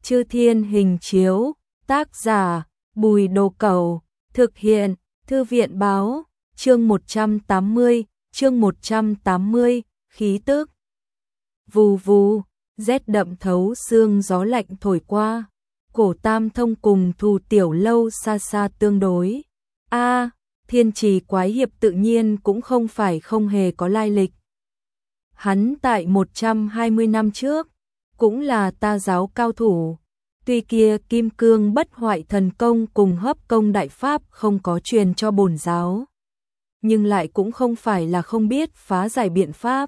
Chư Thiên Hình Chiếu, tác giả Bùi Đồ Cẩu, thực hiện Thư viện Báo, chương 180, khí tức. Vù vù, rét đậm thấu xương, gió lạnh thổi qua, Cổ Tam Thông cùng Thù Tiểu Lâu xa xa tương đối. Thiên Trì quái hiệp tự nhiên cũng không phải không hề có lai lịch. Hắn tại 120 năm trước, cũng là ta giáo cao thủ. Tuy kia Kim Cương Bất Hoại Thần Công cùng Hấp Công Đại Pháp không có truyền cho bổn giáo, nhưng lại cũng không phải là không biết phá giải biện pháp.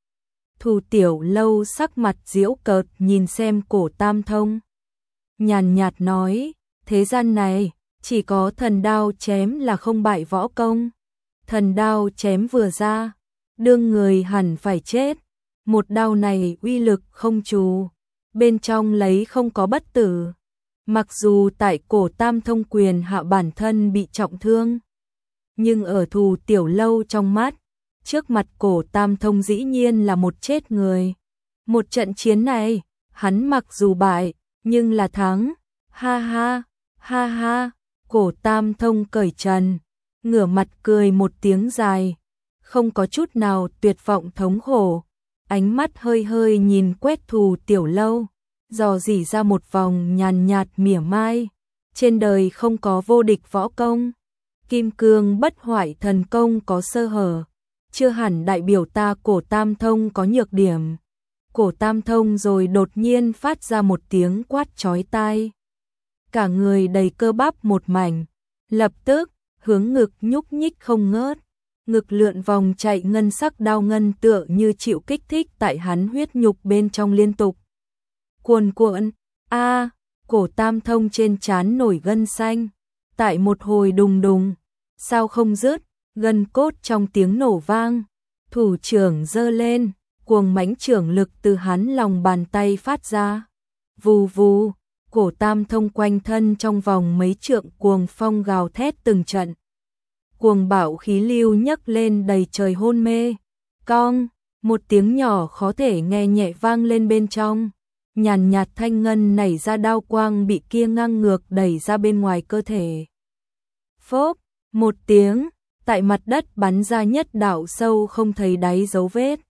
Thù Tiểu Lâu sắc mặt giễu cợt nhìn xem Cổ Tam Thông, nhàn nhạt nói, thế gian này chỉ có thần đao chém là không bại võ công. Thần đao chém vừa ra, đương người hẳn phải chết. Một đao này uy lực không trù, bên trong lấy không có bất tử. Mặc dù tại Cổ Tam Thông quyền hạ bản thân bị trọng thương, nhưng ở Thù Tiểu Lâu trong mắt, trước mặt Cổ Tam Thông dĩ nhiên là một chết người. Một trận chiến này, hắn mặc dù bại, nhưng là thắng. Ha ha, ha ha, Cổ Tam Thông cởi trần, ngửa mặt cười một tiếng dài, không có chút nào tuyệt vọng thống khổ. Ánh mắt hơi hơi nhìn quét Thù Tiểu Lâu, dò dỉ ra một vòng nhàn nhạt mỉa mai. Trên đời không có vô địch võ công, Kim Cương Bất Hoại Thần Công có sơ hở, chưa hẳn đại biểu ta Cổ Tam Thông có nhược điểm. Cổ Tam Thông rồi đột nhiên phát ra một tiếng quát chói tai. Cả người đầy cơ bắp một mảnh, lập tức hướng ngực nhúc nhích không ngớt. Ngực lượn vòng chạy ngân sắc đao ngân tựa như chịu kích thích tại hắn huyết nhục bên trong liên tục cuồn cuộn. Cổ Tam Thông trên trán nổi gân xanh, tại một hồi đùng đùng, sao không dứt, gân cốt trong tiếng nổ vang, thủ trưởng giơ lên, cuồng mãnh trưởng lực từ hắn lòng bàn tay phát ra. Vù vù, Cổ Tam Thông quanh thân trong vòng mấy trượng cuồng phong gào thét từng trận. Cuồng bạo khí lưu nhấc lên đầy trời hôn mê. Cong, một tiếng nhỏ khó thể nghe nhẹ vang lên bên trong. Nhàn nhạt thanh ngân nảy ra, đao quang bị kia ngang ngược đẩy ra bên ngoài cơ thể. Phốp, một tiếng, tại mặt đất bắn ra nhất đạo sâu không thấy đáy dấu vết.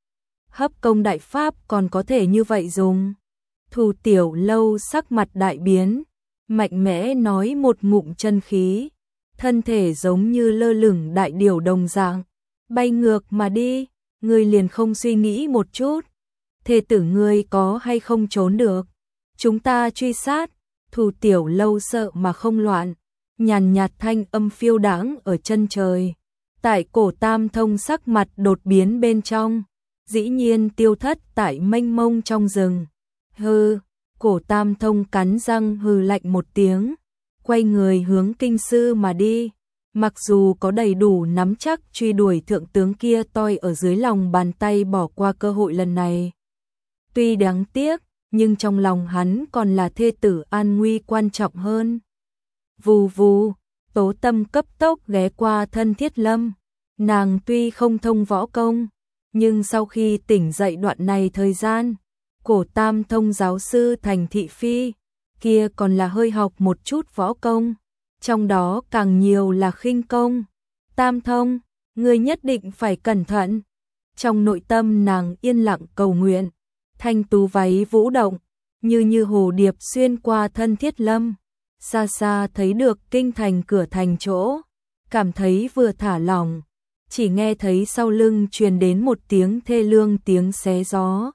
Hấp Công Đại Pháp còn có thể như vậy dùng. Thù Tiểu Lâu sắc mặt đại biến, mạnh mẽ nói một ngụm chân khí, thân thể giống như lơ lửng đại điểu đồng dạng, bay ngược mà đi. Ngươi liền không suy nghĩ một chút, thê tử ngươi có hay không trốn được, chúng ta truy sát. Thù Tiểu Lâu sợ mà không loạn, nhàn nhạt thanh âm phiêu đãng ở chân trời. Tại Cổ Tam Thông sắc mặt đột biến bên trong, dĩ nhiên tiêu thất tại mênh mông trong rừng. Hừ, Cổ Tam Thông cắn răng hừ lạnh một tiếng, quay người hướng kinh sư mà đi. Mặc dù có đầy đủ nắm chắc truy đuổi thượng tướng kia toi ở dưới lòng bàn tay bỏ qua cơ hội lần này. Tuy đáng tiếc, nhưng trong lòng hắn còn là thê tử an nguy quan trọng hơn. Vù vù, Tố Tâm cấp tốc ghé qua thân Thiết Lâm. Nàng tuy không thông võ công, nhưng sau khi tỉnh dậy đoạn này thời gian, Cổ Tam Thông giáo sư thành thị phi, kia còn là hơi học một chút võ công, trong đó càng nhiều là khinh công. Tam Thông, ngươi nhất định phải cẩn thận. Trong nội tâm nàng yên lặng cầu nguyện, thanh tú váy vũ động, như hồ điệp xuyên qua thân Thiết Lâm, xa xa thấy được kinh thành cửa thành chỗ, cảm thấy vừa thả lỏng, chỉ nghe thấy sau lưng truyền đến một tiếng thê lương, tiếng xé gió.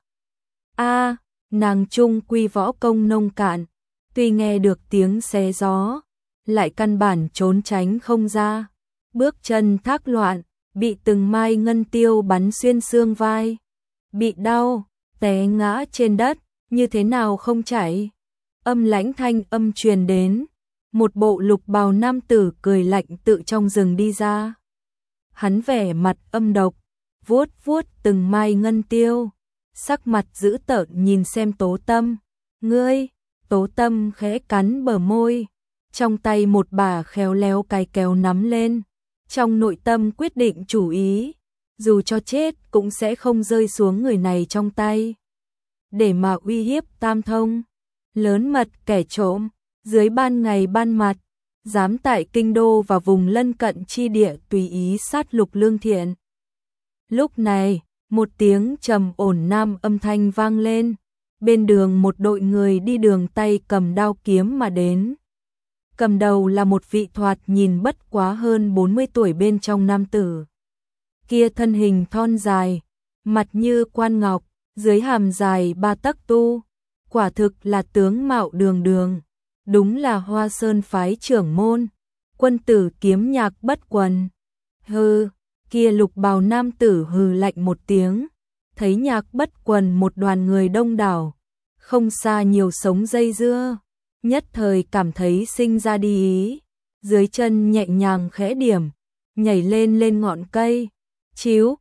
Nàng trung quy võ công nông cạn, tuy nghe được tiếng xé gió, lại căn bản trốn tránh không ra, bước chân thác loạn, bị từng mai ngân tiêu bắn xuyên xương vai, bị đau, té ngã trên đất, như thế nào không chảy. Âm lãnh thanh âm truyền đến, một bộ lục bào nam tử cười lạnh tự trong rừng đi ra. Hắn vẻ mặt âm độc, vuốt vuốt từng mai ngân tiêu, sắc mặt dữ tợn nhìn xem Tố Tâm. Ngươi, Tố Tâm khẽ cắn bờ môi, trong tay một bà khéo léo cái kéo nắm lên, trong nội tâm quyết định chủ ý, dù cho chết cũng sẽ không rơi xuống người này trong tay. Để mà uy hiếp Tam Thông, lớn mật kẻ trộm, dưới ban ngày ban mặt, dám tại kinh đô và vùng lân cận chi địa tùy ý sát lục lương thiện. Lúc này, một tiếng trầm ổn nam âm thanh vang lên, bên đường một đội người đi đường tay cầm đao kiếm mà đến. Cầm đầu là một vị thoạt nhìn bất quá hơn 40 tuổi bên trong nam tử. Kia thân hình thon dài, mặt như quan ngọc, dưới hàm dài 3 tấc tu, quả thực là tướng mạo đường đường, đúng là Hoa Sơn phái trưởng môn, quân tử kiếm Nhạc Bất Quần. Hừ, kia lục bào nam tử hừ lạnh một tiếng, thấy Nhạc Bất Quần một đoàn người đông đảo, không xa nhiều sống dây dưa, nhất thời cảm thấy sinh ra đi ý, dưới chân nhẹ nhàng khẽ điểm, nhảy lên lên ngọn cây, chiếu,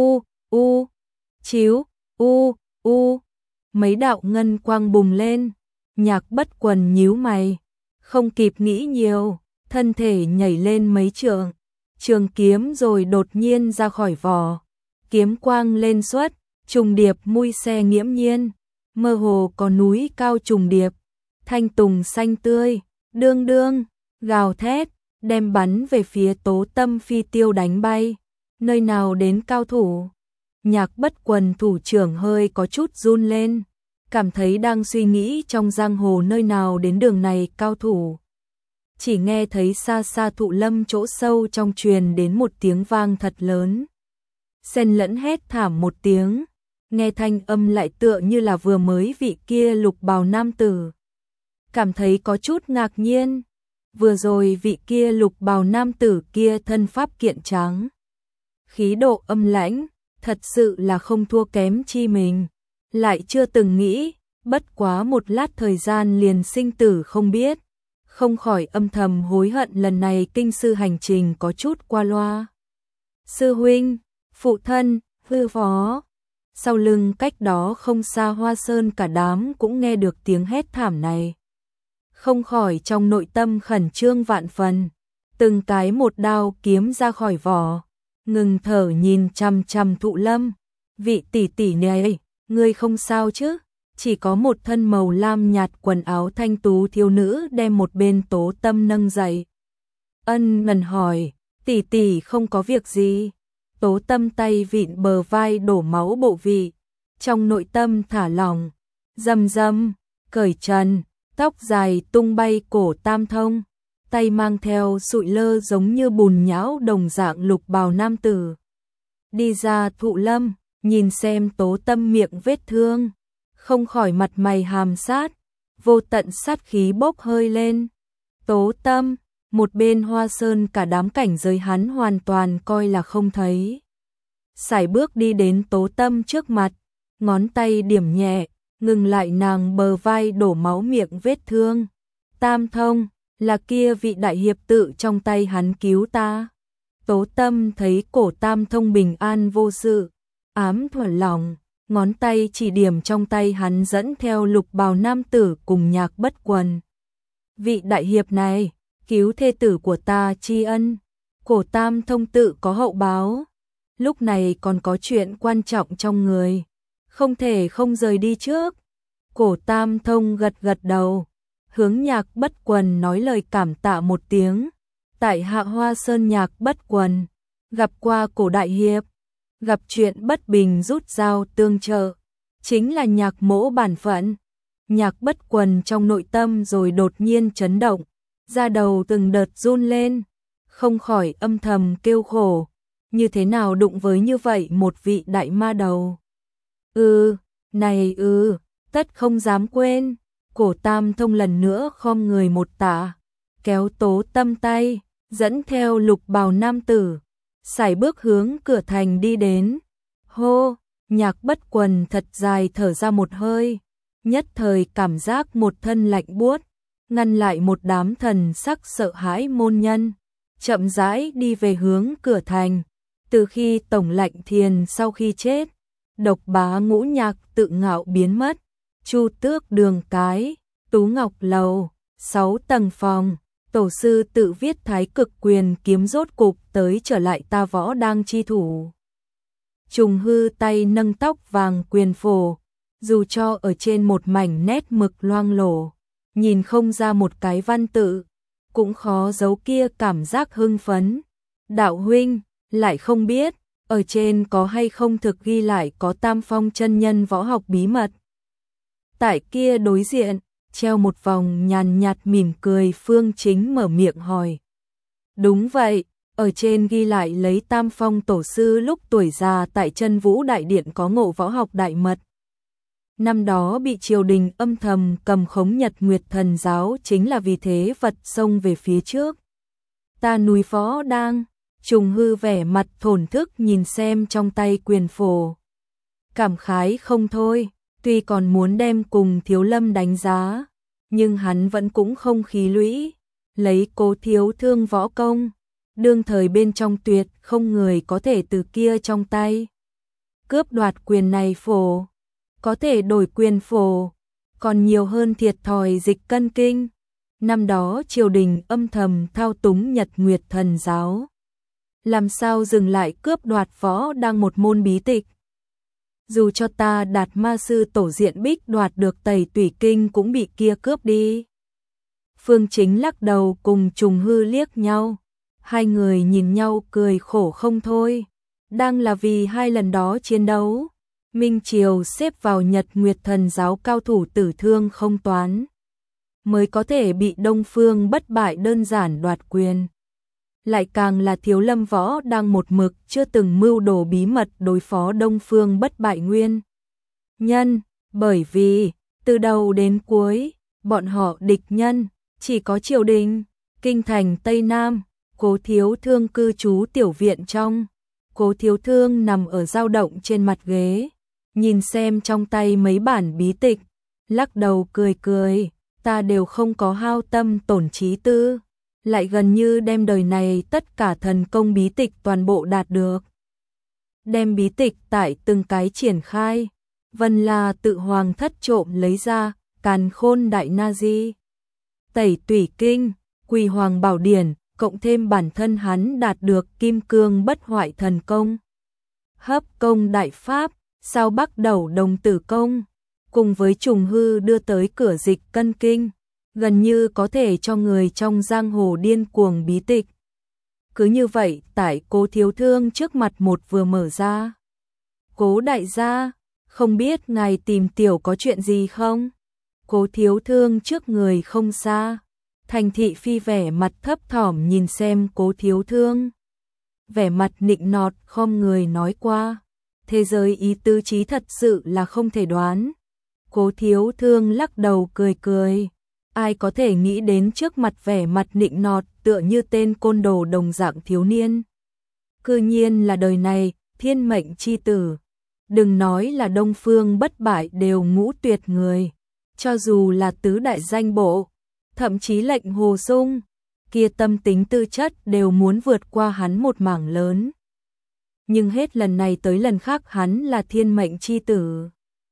chiếu, mấy đạo ngân quang bùng lên, Nhạc Bất Quần nhíu mày, không kịp nghĩ nhiều, thân thể nhảy lên mấy trượng, trường kiếm rồi đột nhiên ra khỏi vỏ, kiếm quang lên xuất, trùng điệp mui xe nghiễm nhiên, mơ hồ có núi cao trùng điệp, thanh tùng xanh tươi, đương đương, gào thét, đem bắn về phía Tố Tâm phi tiêu đánh bay, nơi nào đến cao thủ. Nhạc Bất Quần thủ trưởng hơi có chút run lên, cảm thấy đang suy nghĩ trong giang hồ nơi nào đến đường này cao thủ. Chỉ nghe thấy xa xa Thụ Lâm chỗ sâu trong truyền đến một tiếng vang thật lớn. Xen lẫn hét thảm một tiếng, nghe thanh âm lại tựa như là vừa mới vị kia lục bào nam tử. Cảm thấy có chút ngạc nhiên, vừa rồi vị kia lục bào nam tử kia thân pháp kiện trắng, khí độ âm lãnh, thật sự là không thua kém chi mình, lại chưa từng nghĩ, bất quá một lát thời gian liền sinh tử không biết, không khỏi âm thầm hối hận lần này kinh sư hành trình có chút qua loa. Sư huynh, phụ thân, hư phó, sau lưng cách đó không xa Hoa Sơn cả đám cũng nghe được tiếng hét thảm này. Không khỏi trong nội tâm khẩn trương vạn phần, từng cái một đao kiếm ra khỏi vỏ, ngừng thở nhìn chằm chằm Thụ Lâm, vị tỷ tỷ này, ngươi không sao chứ? Chỉ có một thân màu lam nhạt quần áo thanh tú thiếu nữ đem một bên Tố Tâm nâng dậy. Ân ngần hỏi, tỷ tỷ không có việc gì. Tố Tâm tay vịn bờ vai đổ máu bộ vị, trong nội tâm thả lỏng, rầm rầm, cởi trần, tóc dài tung bay cổ tam thông, tay mang theo sụi lơ giống như bùn nhão đồng dạng lục bào nam tử. Đi ra Thụ Lâm, nhìn xem Tố Tâm miệng vết thương, không khỏi mặt mày hàm sát, vô tận sát khí bốc hơi lên. Tố Tâm, một bên Hoa Sơn cả đám cảnh giới hắn hoàn toàn coi là không thấy. Sải bước đi đến Tố Tâm trước mặt, ngón tay điểm nhẹ, ngừng lại nàng bờ vai đổ máu miệng vết thương. Tam thông, là kia vị đại hiệp tự trong tay hắn cứu ta. Tố Tâm thấy cổ Tam thông bình an vô sự, ám thuận lòng, ngón tay chỉ điểm trong tay hắn dẫn theo lục bào nam tử cùng Nhạc Bất Quần. Vị đại hiệp này, cứu thê tử của ta tri ân, cổ Tam thông tự có hậu báo, lúc này còn có chuyện quan trọng trong người, không thể không rời đi trước. Cổ Tam thông gật gật đầu, hướng Nhạc Bất Quần nói lời cảm tạ một tiếng. Tại hạ Hoa Sơn Nhạc Bất Quần, gặp qua cổ đại hiệp, gặp chuyện bất bình rút dao tương trợ, chính là Nhạc mỗ bản phận. Nhạc Bất Quần trong nội tâm rồi đột nhiên chấn động, da đầu từng đợt run lên, không khỏi âm thầm kêu khổ, như thế nào đụng với như vậy một vị đại ma đầu. Này tất không dám quên. Cổ Tam thông lần nữa khom người một tạ, kéo Tố Tâm tay, dẫn theo lục bào nam tử, sải bước hướng cửa thành đi đến. Hô, Nhạc Bất Quần thật dài thở ra một hơi, nhất thời cảm giác một thân lạnh buốt, ngăn lại một đám thần sắc sợ hãi môn nhân, chậm rãi đi về hướng cửa thành. Từ khi Tổng lệnh Thiền sau khi chết, độc bá Ngũ Nhạc tự ngạo biến mất, Chu Tước đường cái, Tú Ngọc lầu, 6 tầng phòng, tổ sư tự viết Thái Cực Quyền kiếm rốt cục tới trở lại ta võ đang chi thủ. Trùng hư tay nâng tóc vàng quyền phổ, dù cho ở trên một mảnh nét mực loang lổ, nhìn không ra một cái văn tự, cũng khó giấu kia cảm giác hưng phấn. Đạo huynh, lại không biết, ở trên có hay không thực ghi lại có Tam Phong chân nhân võ học bí mật. Tại kia đối diện, treo một vòng nhàn nhạt mỉm cười, Phương Chính mở miệng hỏi. Đúng vậy, ở trên ghi lại lấy Tam Phong tổ sư lúc tuổi già tại Chân Vũ Đại Điện có ngộ võ học đại mật. Năm đó bị triều đình âm thầm cầm khống Nhật Nguyệt Thần giáo chính là vì thế vật xông về phía trước. Ta núi phó đang, Trùng Hư vẻ mặt thổn thức nhìn xem trong tay quyền phổ. Cảm khái không thôi, tuy còn muốn đem cùng Thiếu Lâm đánh giá, nhưng hắn vẫn cũng không khí lũy, lấy Cố Thiếu Thương võ công, đương thời bên trong tuyệt không người có thể từ kia trong tay cướp đoạt quyền này phổ, có thể đổi quyền phổ, còn nhiều hơn thiệt thòi dịch cân kinh. Năm đó triều đình âm thầm thao túng Nhật Nguyệt Thần giáo, làm sao dừng lại cướp đoạt võ đang một môn bí tịch. Dù cho ta Đạt Ma sư tổ diện bích đoạt được Tẩy Tủy Kinh cũng bị kia cướp đi. Phương Chính lắc đầu cùng Trùng Hư liếc nhau, hai người nhìn nhau cười khổ không thôi. Đang là vì hai lần đó chiến đấu, Minh Triều xếp vào Nhật Nguyệt Thần giáo cao thủ tử thương không toán, mới có thể bị Đông Phương bất bại đơn giản đoạt quyền. Lại càng là Thiếu Lâm võ đang một mực chưa từng mưu đồ bí mật đối phó Đông Phương bất bại nguyên nhân, bởi vì từ đầu đến cuối, bọn họ địch nhân chỉ có triều đình. Kinh thành Tây Nam, Cố Thiếu Thương cư trú tiểu viện trong. Cố Thiếu Thương nằm ở dao động trên mặt ghế, nhìn xem trong tay mấy bản bí tịch, lắc đầu cười cười, ta đều không có hao tâm tổn trí tư, lại gần như đem đời này tất cả thần công bí tịch toàn bộ đạt được. Đem bí tịch tại từng cái triển khai, Vân La tự hoàng thất trộm lấy ra, Càn Khôn Đại Na Di, Tẩy Tủy Kinh, Quỳ Hoàng Bảo Điển, cộng thêm bản thân hắn đạt được Kim Cương Bất Hoại thần công, Hấp Công Đại Pháp, Sao Bắc Đầu Đồng Tử Công, cùng với Trùng Hư đưa tới cửa dịch cân kinh, gần như có thể cho người trong giang hồ điên cuồng bí tịch. Cứ như vậy, tại Cố Thiếu Thương trước mặt một vừa mở ra. Cố đại gia, không biết ngài tìm tiểu có chuyện gì không? Cố Thiếu Thương trước người không xa, Thành Thị Phi vẻ mặt thấp thỏm nhìn xem Cố Thiếu Thương. Vẻ mặt nịnh nọt khom người nói qua, thế giới ý tứ trí thật sự là không thể đoán. Cố Thiếu Thương lắc đầu cười cười, ai có thể nghĩ đến trước mặt vẻ mặt nịnh nọt tựa như tên côn đồ đồng dạng thiếu niên. Cư nhiên là đời này, thiên mệnh chi tử. Đừng nói là Đông Phương bất bại đều ngũ tuyệt người, cho dù là tứ đại danh bộ, thậm chí Lệnh Hồ Sung, kia tâm tính tư chất đều muốn vượt qua hắn một mảng lớn. Nhưng hết lần này tới lần khác hắn là thiên mệnh chi tử.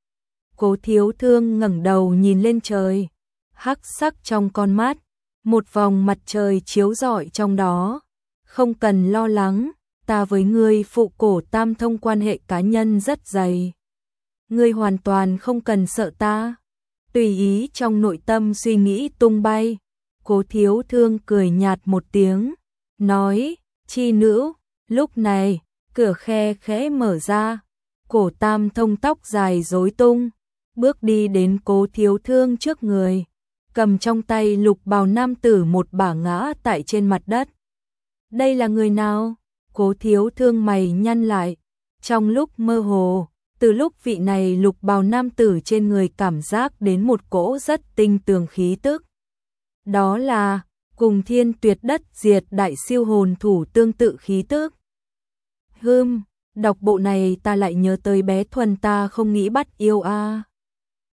Cố Thiếu Thương ngẩng đầu nhìn lên trời, hắc sắc trong con mắt, một vòng mặt trời chiếu rọi trong đó. Không cần lo lắng, ta với ngươi phụ cổ tam thông quan hệ cá nhân rất dày. Ngươi hoàn toàn không cần sợ ta. Tùy ý trong nội tâm suy nghĩ tung bay, Cố Thiếu Thương cười nhạt một tiếng, nói, chi nữ. Lúc này, cửa khe khẽ mở ra, cổ tam thông tóc dài rối tung, bước đi đến Cố Thiếu Thương trước người, cầm trong tay lục bào nam tử một bả ngã tại trên mặt đất. Đây là người nào? Cố Thiếu Thương mày nhăn lại, trong lúc mơ hồ, từ lúc vị này lục bào nam tử trên người cảm giác đến một cỗ rất tinh tường khí tức. Đó là cùng thiên tuyệt đất diệt đại siêu hồn thủ tương tự khí tức. Đọc bộ này ta lại nhớ tới bé Thuần ta không nghĩ bắt yêu a.